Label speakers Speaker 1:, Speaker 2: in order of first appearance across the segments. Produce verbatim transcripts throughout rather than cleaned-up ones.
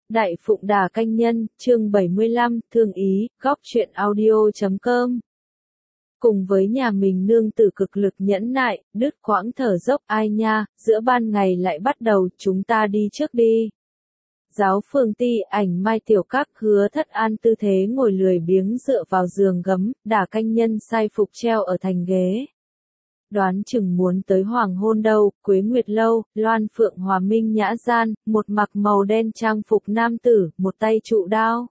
Speaker 1: Đại Phụng Đà Canh Nhân, chương bảy mươi lăm, Thương Ý, góc truyện audio chấm com. Cùng với nhà mình nương tử cực lực nhẫn nại, đứt quãng thở dốc ai nha, giữa ban ngày lại bắt đầu, chúng ta đi trước đi. Giáo Phương Ti, ảnh Mai Tiểu Các, Hứa Thất An tư thế ngồi lười biếng dựa vào giường gấm, Đà Canh Nhân sai phục treo ở thành ghế. Đoán chừng muốn tới hoàng hôn đâu, Quế Nguyệt Lâu, Loan Phượng Hòa Minh Nhã Gian, một mặc màu đen trang phục nam tử, một tay trụ đao.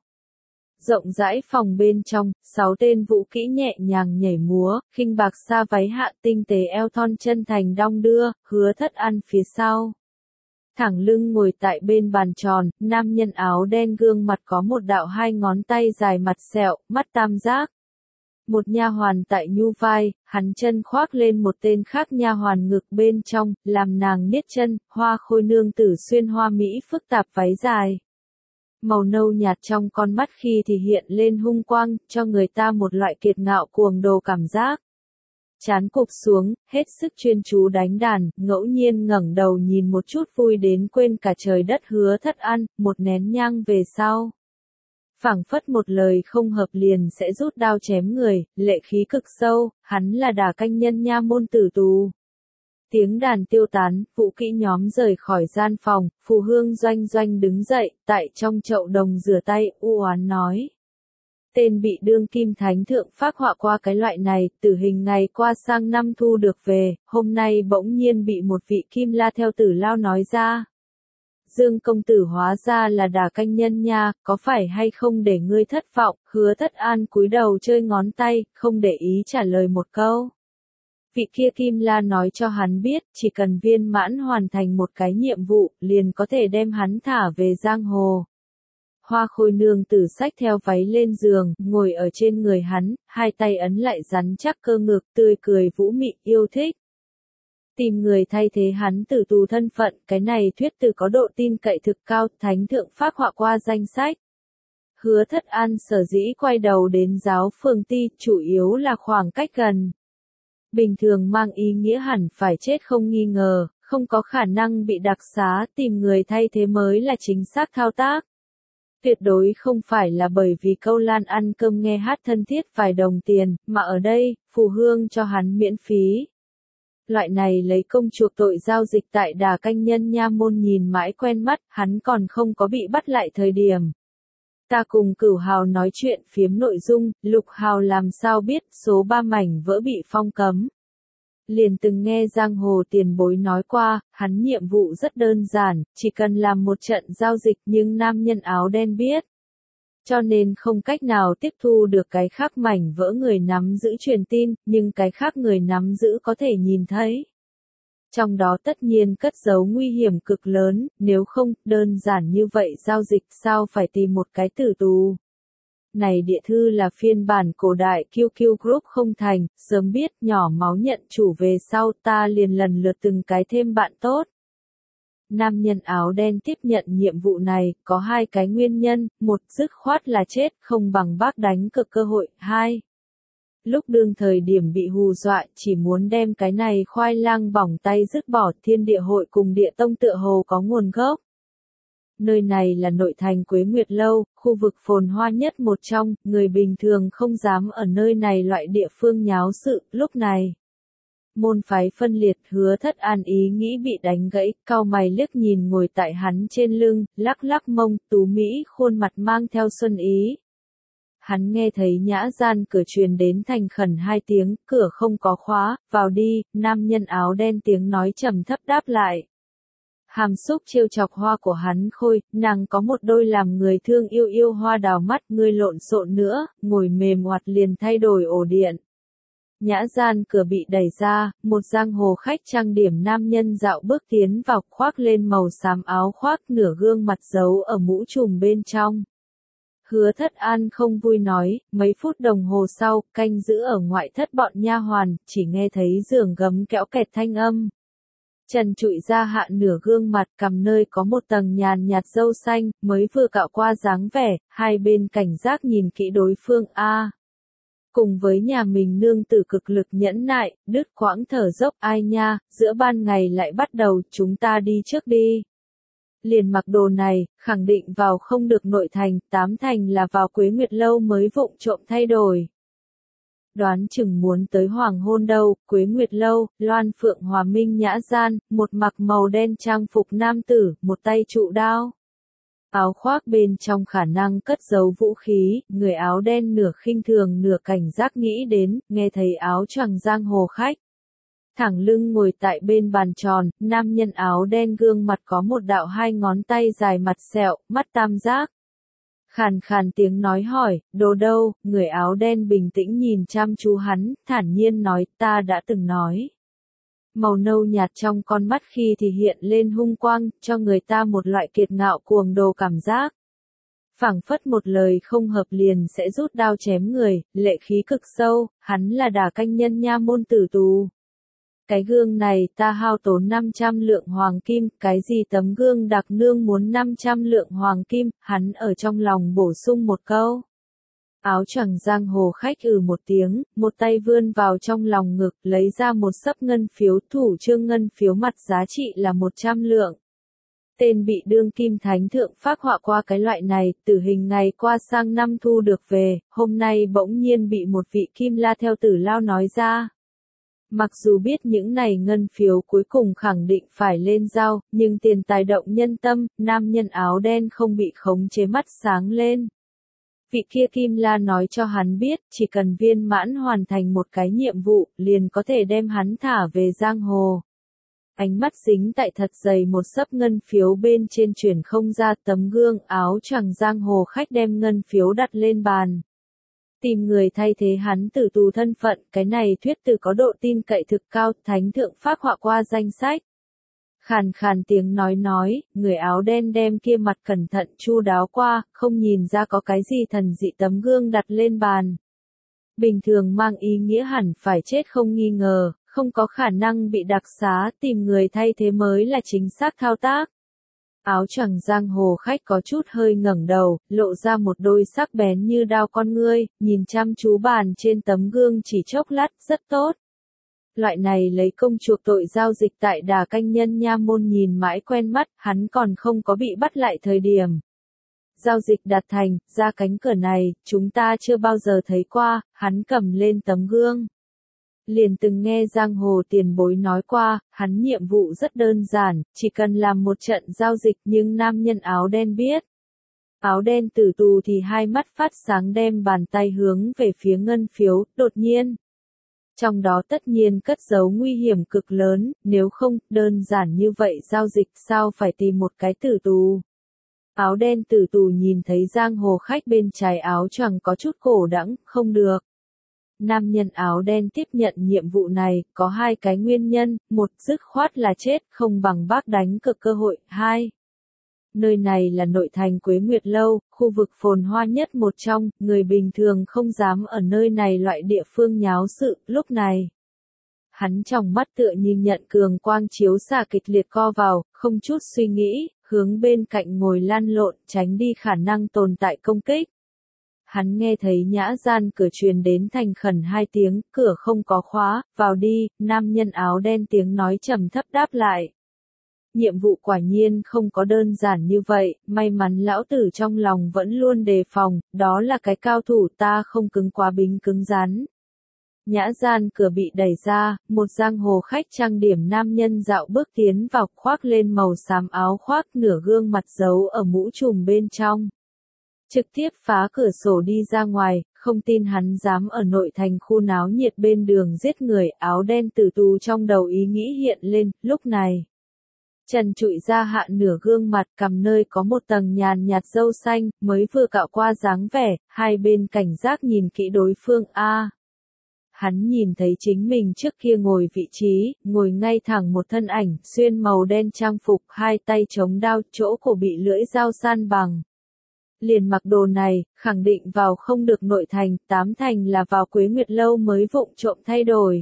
Speaker 1: Rộng rãi phòng bên trong, sáu tên vũ kỹ nhẹ nhàng nhảy múa, khinh bạc sa váy hạ tinh tế eo thon chân thành đong đưa, Hứa Thất An phía sau. Thẳng lưng ngồi tại bên bàn tròn, nam nhân áo đen gương mặt có một đạo hai ngón tay dài mặt sẹo, mắt tam giác. Một nha hoàn tại nhu vai, hắn chân khoác lên một tên khác nha hoàn ngực bên trong, làm nàng niết chân, Hoa Khôi nương tử xuyên hoa mỹ phức tạp váy dài. Màu nâu nhạt trong con mắt khi thì hiện lên hung quang, cho người ta một loại kiệt ngạo cuồng đồ cảm giác. Chán cụp xuống, hết sức chuyên chú đánh đàn, ngẫu nhiên ngẩng đầu nhìn một chút vui đến quên cả trời đất Hứa Thất An, một nén nhang về sau. Phảng phất một lời không hợp liền sẽ rút đao chém người, lệ khí cực sâu, hắn là Đà Canh Nhân nha môn tử tù. Tiếng đàn tiêu tán, vũ kỹ nhóm rời khỏi gian phòng, Phù Hương Doanh Doanh đứng dậy, tại trong chậu đồng rửa tay, u oán nói. Tên bị đương kim thánh thượng phác họa qua cái loại này, tử hình ngày qua sang năm thu được về, hôm nay bỗng nhiên bị một vị kim la theo tử lao nói ra. Dương công tử hóa ra là Đà Canh Nhân nha, có phải hay không để ngươi thất vọng, Hứa Thất An cúi đầu chơi ngón tay, không để ý trả lời một câu. Vị kia kim la nói cho hắn biết, chỉ cần viên mãn hoàn thành một cái nhiệm vụ, liền có thể đem hắn thả về giang hồ. Hoa Khôi nương tử xách theo váy lên giường, ngồi ở trên người hắn, hai tay ấn lại rắn chắc cơ ngực, tươi cười vũ mị, yêu thích. Tìm người thay thế hắn tử tù thân phận, cái này thuyết từ có độ tin cậy thực cao, thánh thượng phác họa qua danh sách. Hứa Thất An sở dĩ quay đầu đến giáo Phương Ti, chủ yếu là khoảng cách gần. Bình thường mang ý nghĩa hẳn phải chết không nghi ngờ, không có khả năng bị đặc xá, tìm người thay thế mới là chính xác thao tác. Tuyệt đối không phải là bởi vì câu lan ăn cơm nghe hát thân thiết vài đồng tiền, mà ở đây, Phù Hương cho hắn miễn phí. Loại này lấy công chuộc tội giao dịch tại Đà Canh Nhân nha môn nhìn mãi quen mắt, hắn còn không có bị bắt lại thời điểm. Ta cùng Cửu Hào nói chuyện phiếm nội dung, Lục Hào làm sao biết số ba mảnh vỡ bị phong cấm. Liền từng nghe giang hồ tiền bối nói qua, hắn nhiệm vụ rất đơn giản, chỉ cần làm một trận giao dịch nhưng nam nhân áo đen biết. Cho nên không cách nào tiếp thu được cái khác mảnh vỡ người nắm giữ truyền tin, nhưng cái khác người nắm giữ có thể nhìn thấy. Trong đó tất nhiên cất giấu nguy hiểm cực lớn, nếu không, đơn giản như vậy giao dịch sao phải tìm một cái tử tù. Này địa thư là phiên bản cổ đại Q Q Group không thành, sớm biết nhỏ máu nhận chủ về sau ta liền lần lượt từng cái thêm bạn tốt. Nam nhân áo đen tiếp nhận nhiệm vụ này, có hai cái nguyên nhân, một dứt khoát là chết, không bằng bác đánh cược cơ hội, hai. Lúc đương thời điểm bị hù dọa, chỉ muốn đem cái này khoai lang bỏng tay dứt bỏ, Thiên Địa Hội cùng Địa Tông tựa hồ có nguồn gốc. Nơi này là nội thành Quế Nguyệt Lâu, khu vực phồn hoa nhất một trong, người bình thường không dám ở nơi này loại địa phương nháo sự, lúc này. Môn phái phân liệt, Hứa Thất An ý nghĩ bị đánh gãy, cau mày liếc nhìn ngồi tại hắn trên lưng, lắc lắc mông, tú mỹ khuôn mặt mang theo xuân ý. Hắn nghe thấy nhã gian cửa truyền đến thành khẩn hai tiếng, cửa không có khóa, vào đi, nam nhân áo đen tiếng nói trầm thấp đáp lại. Hàm xúc trêu chọc Hoa của hắn Khôi, nàng có một đôi làm người thương yêu yêu hoa đào mắt, ngươi lộn xộn nữa, ngồi mềm oặt liền thay đổi ổ điện. Nhã gian cửa bị đẩy ra, một giang hồ khách trang điểm nam nhân dạo bước tiến vào, khoác lên màu xám áo khoác, nửa gương mặt giấu ở mũ trùm bên trong. Hứa Thất An không vui nói, mấy phút đồng hồ sau, canh giữ ở ngoại thất bọn nha hoàn, chỉ nghe thấy giường gấm kéo kẹt thanh âm. Trần trụi ra hạ nửa gương mặt, cằm nơi có một tầng nhàn nhạt râu xanh, mới vừa cạo qua dáng vẻ, hai bên cảnh giác nhìn kỹ đối phương a. Cùng với nhà mình nương tử cực lực nhẫn nại, đứt quãng thở dốc ai nha, giữa ban ngày lại bắt đầu, chúng ta đi trước đi. Liền mặc đồ này, khẳng định vào không được nội thành, tám thành là vào Quế Nguyệt Lâu mới vụng trộm thay đổi. Đoán chừng muốn tới hoàng hôn đâu, Quế Nguyệt Lâu, Loan Phượng Hòa Minh Nhã Gian, một mặc màu đen trang phục nam tử, một tay trụ đao. Áo khoác bên trong khả năng cất giấu vũ khí, người áo đen nửa khinh thường nửa cảnh giác nghĩ đến, nghe thấy áo choàng giang hồ khách. Thẳng lưng ngồi tại bên bàn tròn, nam nhân áo đen gương mặt có một đạo hai ngón tay dài mặt sẹo, mắt tam giác. Khàn khàn tiếng nói hỏi, đồ đâu, người áo đen bình tĩnh nhìn chăm chú hắn, thản nhiên nói, ta đã từng nói. Màu nâu nhạt trong con mắt khi thì hiện lên hung quang, cho người ta một loại kiệt ngạo cuồng đồ cảm giác. Phảng phất một lời không hợp liền sẽ rút đao chém người, lệ khí cực sâu, hắn là đả canh nhân nha môn tử tù. Cái gương này ta hao tốn năm trăm lượng hoàng kim, cái gì tấm gương đặc nương muốn năm trăm lượng hoàng kim, hắn ở trong lòng bổ sung một câu. Áo choàng giang hồ khách ừ một tiếng, một tay vươn vào trong lòng ngực, lấy ra một xấp ngân phiếu, thủ trương ngân phiếu mặt giá trị là một trăm lượng. Tên bị đương kim thánh thượng phác họa qua cái loại này, tử hình ngày qua sang năm thu được về, hôm nay bỗng nhiên bị một vị kim la theo tử lao nói ra. Mặc dù biết những này ngân phiếu cuối cùng khẳng định phải lên giao, nhưng tiền tài động nhân tâm, nam nhân áo đen không bị khống chế mắt sáng lên. Vị kia kim la nói cho hắn biết, chỉ cần viên mãn hoàn thành một cái nhiệm vụ, liền có thể đem hắn thả về giang hồ. Ánh mắt dính tại thật dày một xấp ngân phiếu bên trên chuyển không ra tấm gương áo choàng giang hồ khách đem ngân phiếu đặt lên bàn. Tìm người thay thế hắn tử tù thân phận, cái này thuyết từ có độ tin cậy thực cao, thánh thượng phác họa qua danh sách. Khàn khàn tiếng nói nói, người áo đen đem kia mặt cẩn thận chu đáo qua, không nhìn ra có cái gì thần dị tấm gương đặt lên bàn. Bình thường mang ý nghĩa hẳn phải chết không nghi ngờ, không có khả năng bị đặc xá, tìm người thay thế mới là chính xác thao tác. Áo choàng giang hồ khách có chút hơi ngẩng đầu, lộ ra một đôi sắc bén như đao con ngươi, nhìn chăm chú bàn trên tấm gương chỉ chốc lát, rất tốt. Loại này lấy công chuộc tội giao dịch tại đà canh nhân nha môn nhìn mãi quen mắt, hắn còn không có bị bắt lại thời điểm. Giao dịch đạt thành, ra cánh cửa này, chúng ta chưa bao giờ thấy qua, hắn cầm lên tấm gương. Liền từng nghe giang hồ tiền bối nói qua, hắn nhiệm vụ rất đơn giản, chỉ cần làm một trận giao dịch nhưng nam nhân áo đen biết. Áo đen tử tù thì hai mắt phát sáng đem bàn tay hướng về phía ngân phiếu, đột nhiên. Trong đó tất nhiên cất giấu nguy hiểm cực lớn, nếu không, đơn giản như vậy giao dịch sao phải tìm một cái tử tù. Áo đen tử tù nhìn thấy giang hồ khách bên trái áo choàng có chút cổ đãng, không được. Nam nhân áo đen tiếp nhận nhiệm vụ này, có hai cái nguyên nhân, một dứt khoát là chết, không bằng bác đánh cược cơ hội, hai. Nơi này là nội thành Quế Nguyệt Lâu, khu vực phồn hoa nhất một trong, người bình thường không dám ở nơi này loại địa phương nháo sự, lúc này. Hắn trong mắt tựa nhìn nhận cường quang chiếu xạ kịch liệt co vào, không chút suy nghĩ, hướng bên cạnh ngồi lăn lộn, tránh đi khả năng tồn tại công kích. Hắn nghe thấy nhã gian cửa truyền đến thành khẩn hai tiếng, cửa không có khóa, vào đi, nam nhân áo đen tiếng nói trầm thấp đáp lại. Nhiệm vụ quả nhiên không có đơn giản như vậy, may mắn lão tử trong lòng vẫn luôn đề phòng, đó là cái cao thủ ta không cứng quá bính cứng rắn. Nhã gian cửa bị đẩy ra, một giang hồ khách trang điểm nam nhân dạo bước tiến vào khoác lên màu xám áo khoác nửa gương mặt giấu ở mũ trùm bên trong. Trực tiếp phá cửa sổ đi ra ngoài, không tin hắn dám ở nội thành khu náo nhiệt bên đường giết người áo đen tử tù trong đầu ý nghĩ hiện lên, lúc này. Trần trụi ra hạ nửa gương mặt cằm nơi có một tầng nhàn nhạt râu xanh, mới vừa cạo qua dáng vẻ, hai bên cảnh giác nhìn kỹ đối phương a. Hắn nhìn thấy chính mình trước kia ngồi vị trí, ngồi ngay thẳng một thân ảnh, xuyên màu đen trang phục, hai tay chống đao, chỗ cổ bị lưỡi dao san bằng. Liền mặc đồ này, khẳng định vào không được nội thành, tám thành là vào Quế Nguyệt Lâu mới vụng trộm thay đổi.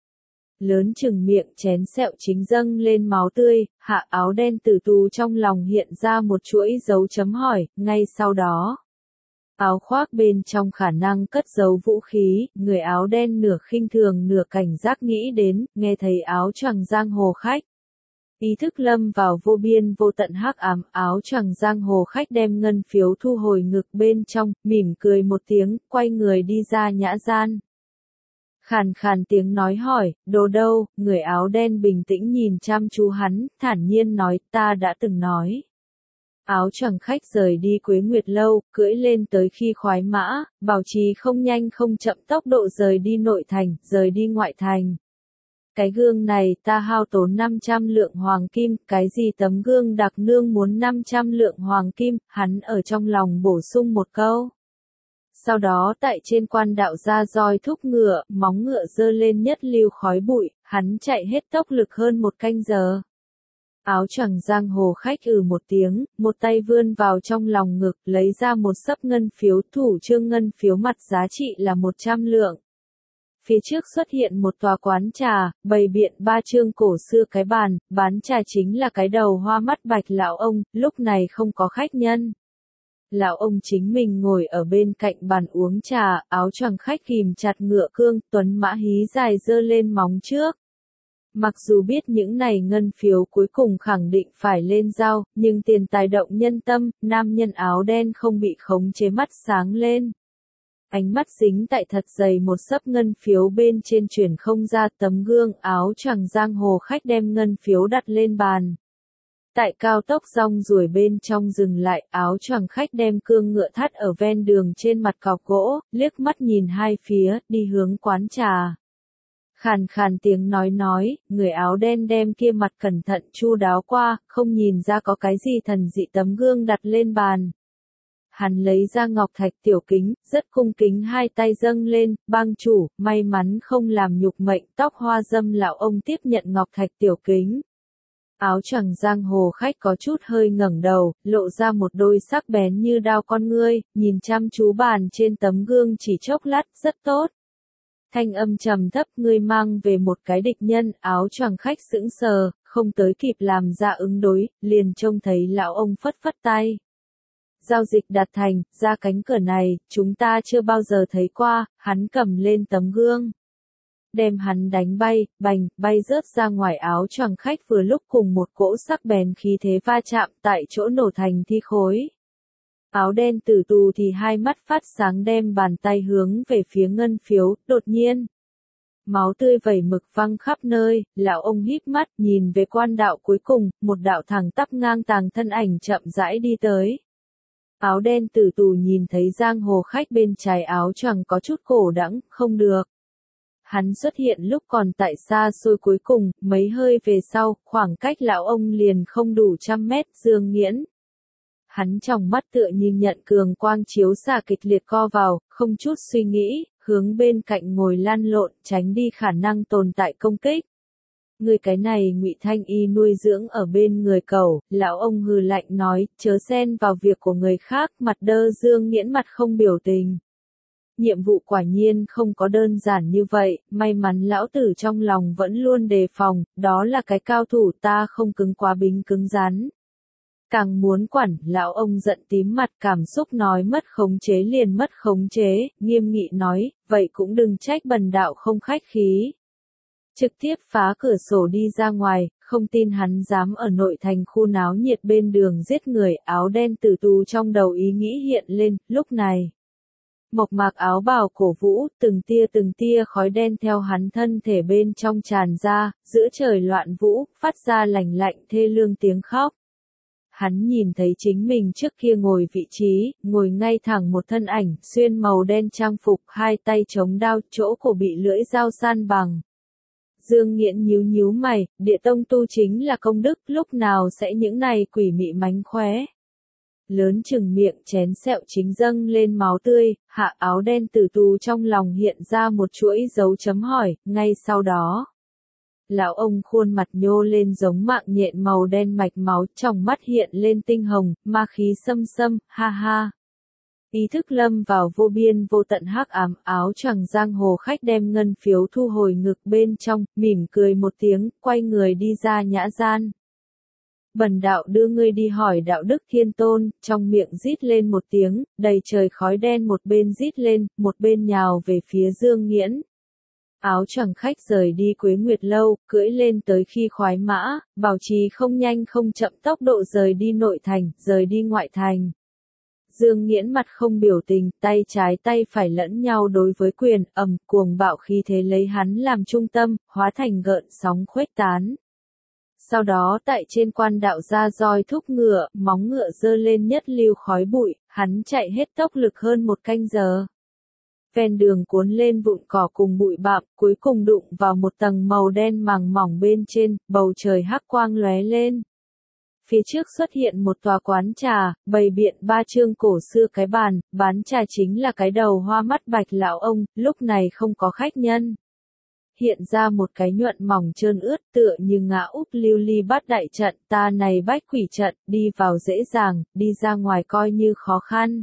Speaker 1: Lớn chừng miệng chén sẹo chính dâng lên máu tươi, hạ áo đen tử tù trong lòng hiện ra một chuỗi dấu chấm hỏi, ngay sau đó. Áo khoác bên trong khả năng cất giấu vũ khí, người áo đen nửa khinh thường nửa cảnh giác nghĩ đến, nghe thấy áo choàng giang hồ khách. Ý thức lâm vào vô biên vô tận hắc ám, áo choàng giang hồ khách đem ngân phiếu thu hồi ngực bên trong, mỉm cười một tiếng, quay người đi ra nhã gian. Khàn khàn tiếng nói hỏi, đồ đâu, người áo đen bình tĩnh nhìn chăm chú hắn, thản nhiên nói, ta đã từng nói. Áo choàng khách rời đi Quế Nguyệt Lâu, cưỡi lên tới khi khoái mã, bảo trì không nhanh không chậm tốc độ rời đi nội thành, rời đi ngoại thành. Cái gương này ta hao tốn năm trăm lượng hoàng kim, cái gì tấm gương đặc nương muốn năm trăm lượng hoàng kim, hắn ở trong lòng bổ sung một câu. Sau đó tại trên quan đạo ra roi thúc ngựa, móng ngựa dơ lên nhất lưu khói bụi, hắn chạy hết tốc lực hơn một canh giờ. Áo choàng giang hồ khách ừ một tiếng, một tay vươn vào trong lòng ngực, lấy ra một xấp ngân phiếu, thủ trương ngân phiếu mặt giá trị là một trăm lượng. Phía trước xuất hiện một tòa quán trà, bày biện ba chương cổ xưa cái bàn, bán trà chính là cái đầu hoa mắt bạch lão ông, lúc này không có khách nhân. Lão ông chính mình ngồi ở bên cạnh bàn uống trà, áo choàng khách kìm chặt ngựa cương, tuấn mã hí dài dơ lên móng trước. Mặc dù biết những này ngân phiếu cuối cùng khẳng định phải lên giao, nhưng tiền tài động nhân tâm, nam nhân áo đen không bị khống chế mắt sáng lên. Ánh mắt dính tại thật dày một xấp ngân phiếu bên trên chuyển không ra tấm gương, áo choàng giang hồ khách đem ngân phiếu đặt lên bàn. Tại cao tốc rong ruổi bên trong dừng lại, áo choàng khách đem cương ngựa thắt ở ven đường trên mặt cọc gỗ, liếc mắt nhìn hai phía, đi hướng quán trà. Khàn khàn tiếng nói nói, người áo đen đem kia mặt cẩn thận chu đáo qua, không nhìn ra có cái gì thần dị tấm gương đặt lên bàn. Hắn lấy ra ngọc thạch tiểu kính, rất cung kính hai tay dâng lên, bang chủ, may mắn không làm nhục mệnh, tóc hoa dâm lão ông tiếp nhận ngọc thạch tiểu kính. Áo choàng giang hồ khách có chút hơi ngẩng đầu, lộ ra một đôi sắc bén như đao con ngươi, nhìn chăm chú bàn trên tấm gương chỉ chốc lát, rất tốt. Thanh âm trầm thấp, ngươi mang về một cái địch nhân, áo choàng khách sững sờ, không tới kịp làm ra ứng đối, liền trông thấy lão ông phất phất tay. Giao dịch đạt thành, ra cánh cửa này, chúng ta chưa bao giờ thấy qua, hắn cầm lên tấm gương. Đem hắn đánh bay, bành, bay rớt ra ngoài áo choàng khách vừa lúc cùng một cỗ sắc bén khí thế va chạm tại chỗ nổ thành thi khối. Áo đen tử tù thì hai mắt phát sáng đem bàn tay hướng về phía ngân phiếu, đột nhiên. Máu tươi vẩy mực văng khắp nơi, lão ông híp mắt nhìn về quan đạo cuối cùng, một đạo thẳng tắp ngang tàng thân ảnh chậm rãi đi tới. Áo đen tử tù nhìn thấy giang hồ khách bên trái áo choàng có chút cổ đãng, không được. Hắn xuất hiện lúc còn tại xa xôi cuối cùng, mấy hơi về sau, khoảng cách lão ông liền không đủ trăm mét, Dương Nghiễn. Hắn trong mắt tựa nhìn nhận cường quang chiếu xạ kịch liệt co vào, không chút suy nghĩ, hướng bên cạnh ngồi lăn lộn, tránh đi khả năng tồn tại công kích. Người cái này Ngụy Thanh Y nuôi dưỡng ở bên người cẩu, lão ông hừ lạnh nói, chớ xen vào việc của người khác, mặt đơ Dương Nghiễn mặt không biểu tình. Nhiệm vụ quả nhiên không có đơn giản như vậy, may mắn lão tử trong lòng vẫn luôn đề phòng, đó là cái cao thủ ta không cứng quá bính cứng rắn. Càng muốn quản, lão ông giận tím mặt cảm xúc nói mất khống chế liền mất khống chế, nghiêm nghị nói, vậy cũng đừng trách bần đạo không khách khí. Trực tiếp phá cửa sổ đi ra ngoài, không tin hắn dám ở nội thành khu náo nhiệt bên đường giết người, áo đen tử tù trong đầu ý nghĩ hiện lên, lúc này. Mộc mạc áo bào cổ vũ, từng tia từng tia khói đen theo hắn thân thể bên trong tràn ra, giữa trời loạn vũ, phát ra lành lạnh thê lương tiếng khóc. Hắn nhìn thấy chính mình trước kia ngồi vị trí, ngồi ngay thẳng một thân ảnh, xuyên màu đen trang phục, hai tay chống đao, chỗ cổ bị lưỡi dao san bằng. Dương Nghiễn nhíu nhíu mày, địa tông tu chính là công đức, lúc nào sẽ những này quỷ mị mánh khóe. Lớn chừng miệng chén sẹo chính dâng lên máu tươi, hạ áo đen tử tù trong lòng hiện ra một chuỗi dấu chấm hỏi, ngay sau đó. Lão ông khuôn mặt nhô lên giống mạng nhện màu đen mạch máu, trong mắt hiện lên tinh hồng, ma khí xâm xâm, ha ha. Ý thức lâm vào vô biên vô tận hắc ám, áo choàng giang hồ khách đem ngân phiếu thu hồi ngực bên trong, mỉm cười một tiếng, quay người đi ra nhã gian. Bần đạo đưa ngươi đi hỏi đạo đức thiên tôn, trong miệng rít lên một tiếng, đầy trời khói đen một bên rít lên, một bên nhào về phía Dương Nghiễn. Áo choàng khách rời đi Quế Nguyệt Lâu, cưỡi lên tới khi khoái mã, bảo trì không nhanh không chậm tốc độ rời đi nội thành, rời đi ngoại thành. Dương Nghiễn mặt không biểu tình, tay trái tay phải lẫn nhau đối với quyền, ầm, cuồng bạo khí thế lấy hắn làm trung tâm, hóa thành gợn sóng khuếch tán. Sau đó tại trên quan đạo ra roi thúc ngựa, móng ngựa dơ lên nhất lưu khói bụi, hắn chạy hết tốc lực hơn một canh giờ. Ven đường cuốn lên vụn cỏ cùng bụi bặm, cuối cùng đụng vào một tầng màu đen màng mỏng bên trên, bầu trời hắc quang lóe lên. Phía trước xuất hiện một tòa quán trà, bày biện ba chương cổ xưa cái bàn, bán trà chính là cái đầu hoa mắt bạch lão ông, lúc này không có khách nhân. Hiện ra một cái nhuận mỏng trơn ướt tựa như ngã úp lưu ly bát đại trận, ta này bách quỷ trận, đi vào dễ dàng, đi ra ngoài coi như khó khăn.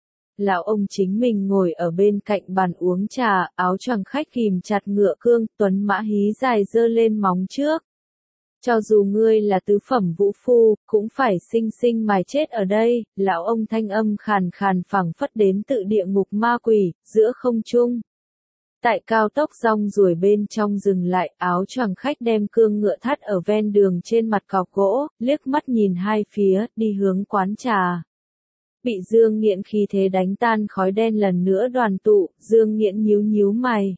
Speaker 1: Lão ông chính mình ngồi ở bên cạnh bàn uống trà, áo choàng khách ghìm chặt ngựa cương, tuấn mã hí dài dơ lên móng trước. Cho dù ngươi là tứ phẩm vũ phu, cũng phải sinh sinh mài chết ở đây, lão ông thanh âm khàn khàn phảng phất đến tự địa ngục ma quỷ, giữa không trung. Tại cao tốc rong ruổi bên trong dừng lại, áo choàng khách đem cương ngựa thắt ở ven đường trên mặt cọc gỗ, liếc mắt nhìn hai phía, đi hướng quán trà. Bị Dương Nghiễn khí thế đánh tan khói đen lần nữa đoàn tụ, Dương Nghiễn nhíu nhíu mày.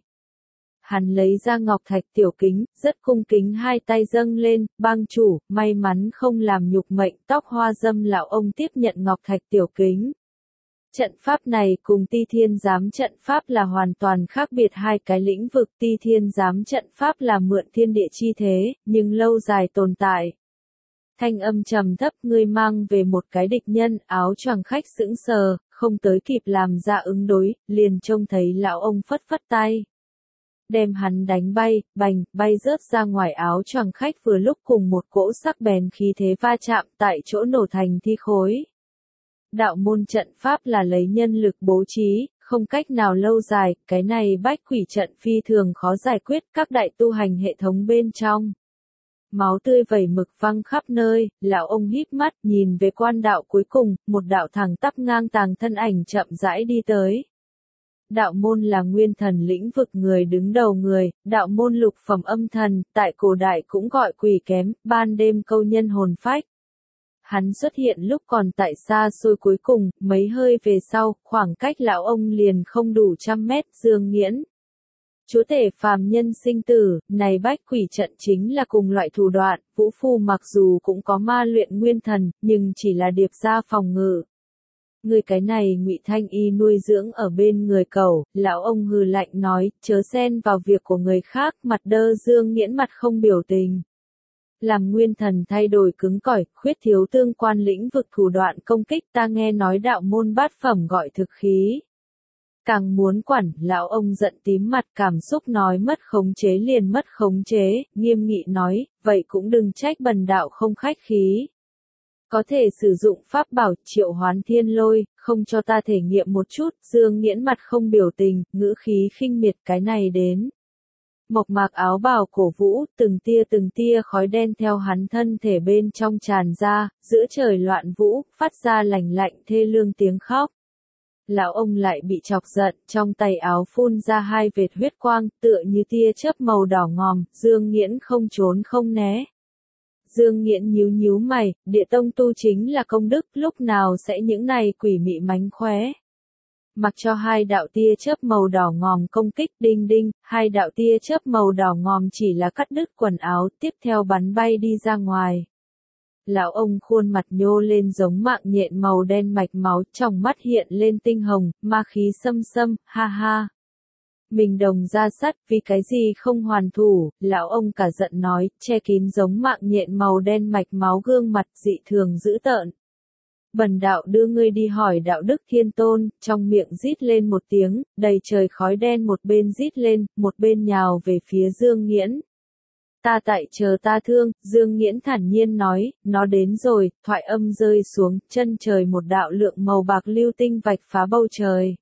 Speaker 1: Hắn lấy ra ngọc thạch tiểu kính, rất cung kính hai tay dâng lên, bang chủ, may mắn không làm nhục mệnh, tóc hoa dâm lão ông tiếp nhận ngọc thạch tiểu kính. Trận pháp này cùng Ti Thiên Giám trận pháp là hoàn toàn khác biệt hai cái lĩnh vực, Ti Thiên Giám trận pháp là mượn thiên địa chi thế, nhưng lâu dài tồn tại. Thanh âm trầm thấp, ngươi mang về một cái địch nhân, áo choàng khách sững sờ, không tới kịp làm ra ứng đối, liền trông thấy lão ông phất phất tay. Đem hắn đánh bay, bành, bay rớt ra ngoài, áo choàng khách vừa lúc cùng một cỗ sắc bén khí thế va chạm tại chỗ nổ thành thi khối. Đạo môn trận pháp là lấy nhân lực bố trí, không cách nào lâu dài, cái này bách quỷ trận phi thường khó giải quyết các đại tu hành hệ thống bên trong. Máu tươi vẩy mực văng khắp nơi, lão ông híp mắt nhìn về quan đạo cuối cùng, một đạo thẳng tắp ngang tàng thân ảnh chậm rãi đi tới. Đạo môn là nguyên thần lĩnh vực người đứng đầu người, đạo môn lục phẩm âm thần, tại cổ đại cũng gọi quỷ kém, ban đêm câu nhân hồn phách. Hắn xuất hiện lúc còn tại xa xôi cuối cùng, mấy hơi về sau, khoảng cách lão ông liền không đủ trăm mét. Dương Nghiễn, chúa tể phàm nhân sinh tử, này bách quỷ trận chính là cùng loại thủ đoạn, vũ phu mặc dù cũng có ma luyện nguyên thần, nhưng chỉ là điệp ra phòng ngự. Người cái này Ngụy Thanh Y nuôi dưỡng ở bên người cẩu, lão ông hừ lạnh nói, chớ xen vào việc của người khác, mặt đơ. Dương Nghiễn mặt không biểu tình. Làm nguyên thần thay đổi cứng cỏi, khuyết thiếu tương quan lĩnh vực thủ đoạn công kích, ta nghe nói đạo môn bát phẩm gọi thực khí. Càng muốn quản, lão ông giận tím mặt, cảm xúc nói mất khống chế liền mất khống chế, nghiêm nghị nói, vậy cũng đừng trách bần đạo không khách khí. Có thể sử dụng pháp bảo triệu hoán thiên lôi, không cho ta thể nghiệm một chút. Dương Nghiễn mặt không biểu tình, ngữ khí khinh miệt, cái này đến. Mộc mạc áo bào cổ vũ, từng tia từng tia khói đen theo hắn thân thể bên trong tràn ra, giữa trời loạn vũ, phát ra lành lạnh thê lương tiếng khóc. Lão ông lại bị chọc giận, trong tay áo phun ra hai vệt huyết quang, tựa như tia chớp màu đỏ ngòm, Dương Nghiễn không trốn không né. Dương Nghiễn nhíu nhíu mày, địa tông tu chính là công đức, lúc nào sẽ những này quỷ mị mánh khóe. Mặc cho hai đạo tia chớp màu đỏ ngòm công kích, đinh đinh, hai đạo tia chớp màu đỏ ngòm chỉ là cắt đứt quần áo, tiếp theo bắn bay đi ra ngoài. Lão ông khuôn mặt nhô lên giống mạng nhện màu đen mạch máu, trong mắt hiện lên tinh hồng, ma khí xâm xâm, ha ha. Mình đồng ra sắt, vì cái gì không hoàn thủ, lão ông cả giận nói, che kín giống mạng nhện màu đen mạch máu gương mặt dị thường dữ tợn. Bần đạo đưa ngươi đi hỏi đạo đức thiên tôn, trong miệng rít lên một tiếng, đầy trời khói đen một bên rít lên, một bên nhào về phía Dương Nghiễn. Ta tại chờ ta thương, Dương Nghiễn thản nhiên nói, nó đến rồi, thoại âm rơi xuống, chân trời một đạo lượng màu bạc lưu tinh vạch phá bầu trời.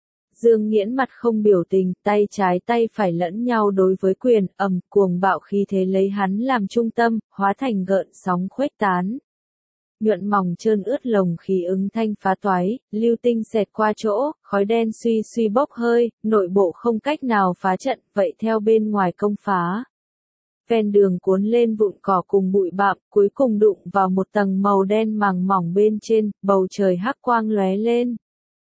Speaker 1: Dương Nghiễn mặt không biểu tình, tay trái tay phải lẫn nhau đối với quyền, ầm, cuồng bạo khí thế lấy hắn làm trung tâm, hóa thành gợn sóng khuếch tán. Nhuận mỏng trơn ướt lồng khí ứng thanh phá toái, lưu tinh xẹt qua chỗ, khói đen suy suy bốc hơi, nội bộ không cách nào phá trận, vậy theo bên ngoài công phá. Ven đường cuốn lên vụn cỏ cùng bụi bặm, cuối cùng đụng vào một tầng màu đen màng mỏng bên trên, bầu trời hắc quang lóe lên.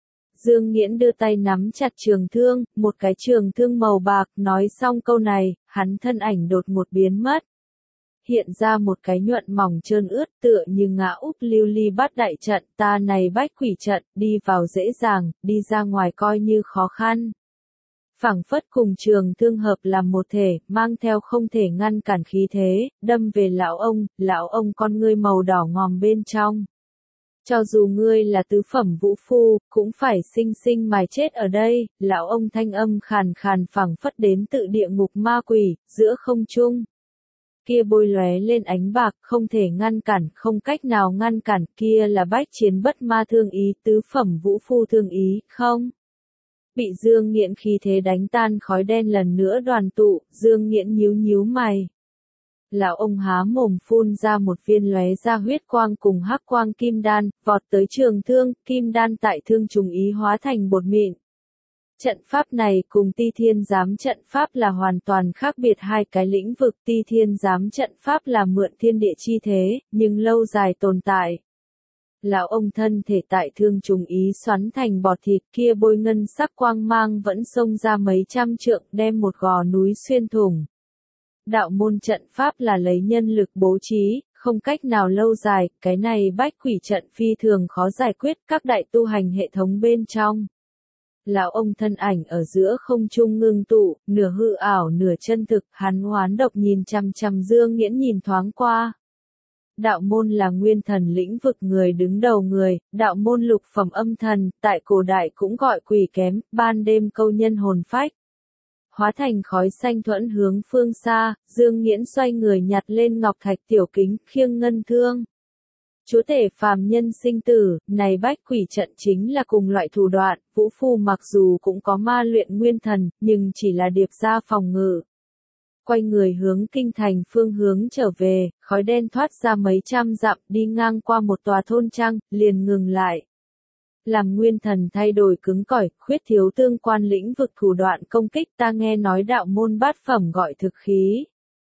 Speaker 1: Dương Nghiễn đưa tay nắm chặt trường thương, một cái trường thương màu bạc, nói xong câu này, hắn thân ảnh đột ngột biến mất. Hiện ra một cái nhuận mỏng trơn ướt tựa như ngã úp lưu ly bát đại trận, ta này bách quỷ trận, đi vào dễ dàng, đi ra ngoài coi như khó khăn. Phảng phất cùng trường thương hợp làm một thể, mang theo không thể ngăn cản khí thế, đâm về lão ông, lão ông con ngươi màu đỏ ngòm bên trong. Cho dù ngươi là tứ phẩm vũ phu, cũng phải sinh sinh mài chết ở đây, lão ông thanh âm khàn khàn phảng phất đến tự địa ngục ma quỷ, giữa không trung. Kia bôi lóe lên ánh bạc, không thể ngăn cản, không cách nào ngăn cản, kia là bách chiến bất ma thương ý, tứ phẩm vũ phu thương ý, không? Bị Dương Nghiễn khí thế đánh tan khói đen lần nữa đoàn tụ, Dương Nghiễn nhíu nhíu mày. Lão ông há mồm phun ra một viên lóe ra huyết quang cùng hắc quang kim đan, vọt tới trường thương, kim đan tại thương trùng ý hóa thành bột mịn. Trận pháp này cùng Ti Thiên Giám trận pháp là hoàn toàn khác biệt hai cái lĩnh vực. Ti Thiên Giám trận pháp là mượn thiên địa chi thế, nhưng lâu dài tồn tại. Lão ông thân thể tại thương trùng ý xoắn thành bọt thịt, kia bôi ngân sắc quang mang vẫn xông ra mấy trăm trượng, đem một gò núi xuyên thủng. Đạo môn trận pháp là lấy nhân lực bố trí, không cách nào lâu dài, cái này bách quỷ trận phi thường khó giải quyết, các đại tu hành hệ thống bên trong. Lão ông thân ảnh ở giữa không trung ngưng tụ, nửa hư ảo nửa chân thực, hắn hoán độc nhìn chằm chằm Dương Nghiễn nhìn thoáng qua. Đạo môn là nguyên thần lĩnh vực người đứng đầu người, đạo môn lục phẩm âm thần, tại cổ đại cũng gọi quỷ kém, ban đêm câu nhân hồn phách. Hóa thành khói xanh thuẫn hướng phương xa, Dương Nghiễn xoay người nhặt lên ngọc thạch tiểu kính, khiêng ngân thương. Chúa tể phàm nhân sinh tử, này bách quỷ trận chính là cùng loại thủ đoạn, vũ phu mặc dù cũng có ma luyện nguyên thần, nhưng chỉ là điệp ra phòng ngự. Quay người hướng kinh thành phương hướng trở về, khói đen thoát ra mấy trăm dặm đi ngang qua một tòa thôn trang, liền ngừng lại. Làm nguyên thần thay đổi cứng cỏi, khuyết thiếu tương quan lĩnh vực thủ đoạn công kích, ta nghe nói đạo môn bát phẩm gọi thực khí.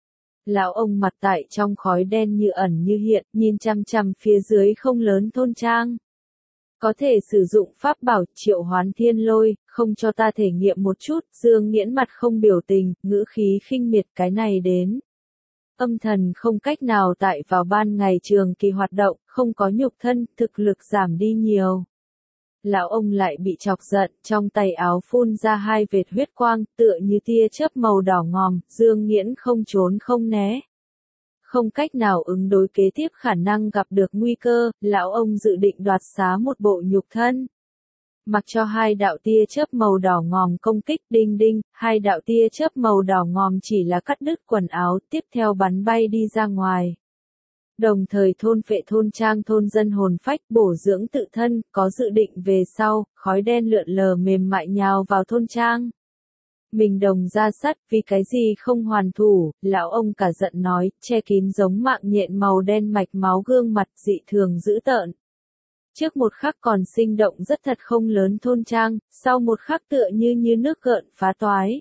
Speaker 1: Lão ông mặt tại trong khói đen như ẩn như hiện, nhìn chăm chăm phía dưới không lớn thôn trang. Có thể sử dụng pháp bảo triệu hoán thiên lôi, không cho ta thể nghiệm một chút, Dương Nghiễn mặt không biểu tình, ngữ khí khinh miệt cái này đến. Âm thần không cách nào tại vào ban ngày trường kỳ hoạt động, không có nhục thân, thực lực giảm đi nhiều. Lão ông lại bị chọc giận, trong tay áo phun ra hai vệt huyết quang, tựa như tia chớp màu đỏ ngòm, Dương Nghiễn không trốn không né. Không cách nào ứng đối kế tiếp khả năng gặp được nguy cơ, lão ông dự định đoạt xá một bộ nhục thân. Mặc cho hai đạo tia chớp màu đỏ ngòm công kích đinh đinh, hai đạo tia chớp màu đỏ ngòm chỉ là cắt đứt quần áo, tiếp theo bắn bay đi ra ngoài. Đồng thời thôn phệ thôn trang thôn dân hồn phách bổ dưỡng tự thân, có dự định về sau, khói đen lượn lờ mềm mại nhào vào thôn trang. Mình đồng ra sắt, vì cái gì không hoàn thủ, lão ông cả giận nói, che kín giống mạng nhện màu đen mạch máu gương mặt dị thường dữ tợn. Trước một khắc còn sinh động rất thật không lớn thôn trang, sau một khắc tựa như như nước gợn phá toái.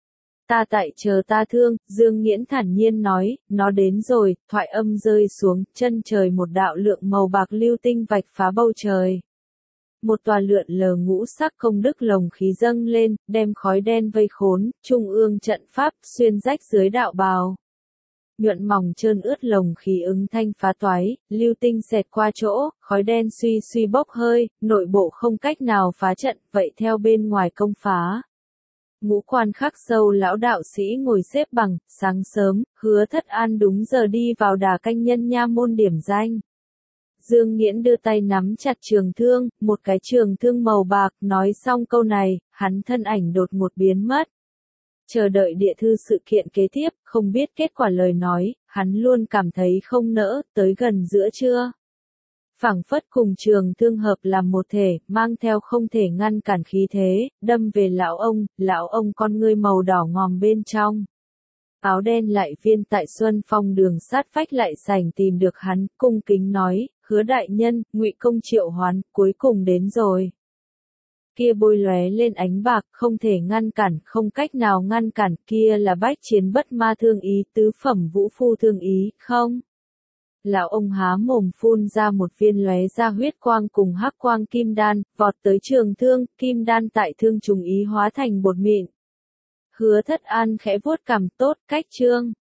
Speaker 1: Ta tại chờ ta thương, Dương Nghiễn thản nhiên nói, nó đến rồi, thoại âm rơi xuống, chân trời một đạo lượng màu bạc lưu tinh vạch phá bầu trời. Một tòa lượn lờ ngũ sắc công đức lồng khí dâng lên, đem khói đen vây khốn, trung ương trận pháp, xuyên rách dưới đạo bào. Nhuận mỏng trơn ướt lồng khí ứng thanh phá toái, lưu tinh xẹt qua chỗ, khói đen suy suy bốc hơi, nội bộ không cách nào phá trận, vậy theo bên ngoài công phá. Ngũ quan khắc sâu lão đạo sĩ ngồi xếp bằng, sáng sớm, Hứa Thất An đúng giờ đi vào đà canh nhân nha môn điểm danh. Dương Nghiễn đưa tay nắm chặt trường thương, một cái trường thương màu bạc, nói xong câu này, hắn thân ảnh đột ngột biến mất. Chờ đợi địa thư sự kiện kế tiếp, không biết kết quả lời nói, hắn luôn cảm thấy không nỡ, tới gần giữa trưa. Phảng phất cùng trường thương hợp làm một thể, mang theo không thể ngăn cản khí thế, đâm về lão ông, lão ông con ngươi màu đỏ ngòm bên trong. Áo đen lại viên tại Xuân Phong đường sát phách lại sảnh tìm được hắn, cung kính nói, Hứa đại nhân, Ngụy công triệu hoán, cuối cùng đến rồi. Kia bôi lóe lên ánh bạc, không thể ngăn cản, không cách nào ngăn cản, kia là bách chiến bất ma thương ý, tứ phẩm vũ phu thương ý, không? Lão ông há mồm phun ra một viên lóe ra huyết quang cùng hắc quang kim đan, vọt tới trường thương, kim đan tại thương trùng ý hóa thành bột mịn. Hứa Thất An khẽ vuốt cằm, tốt, cách trương.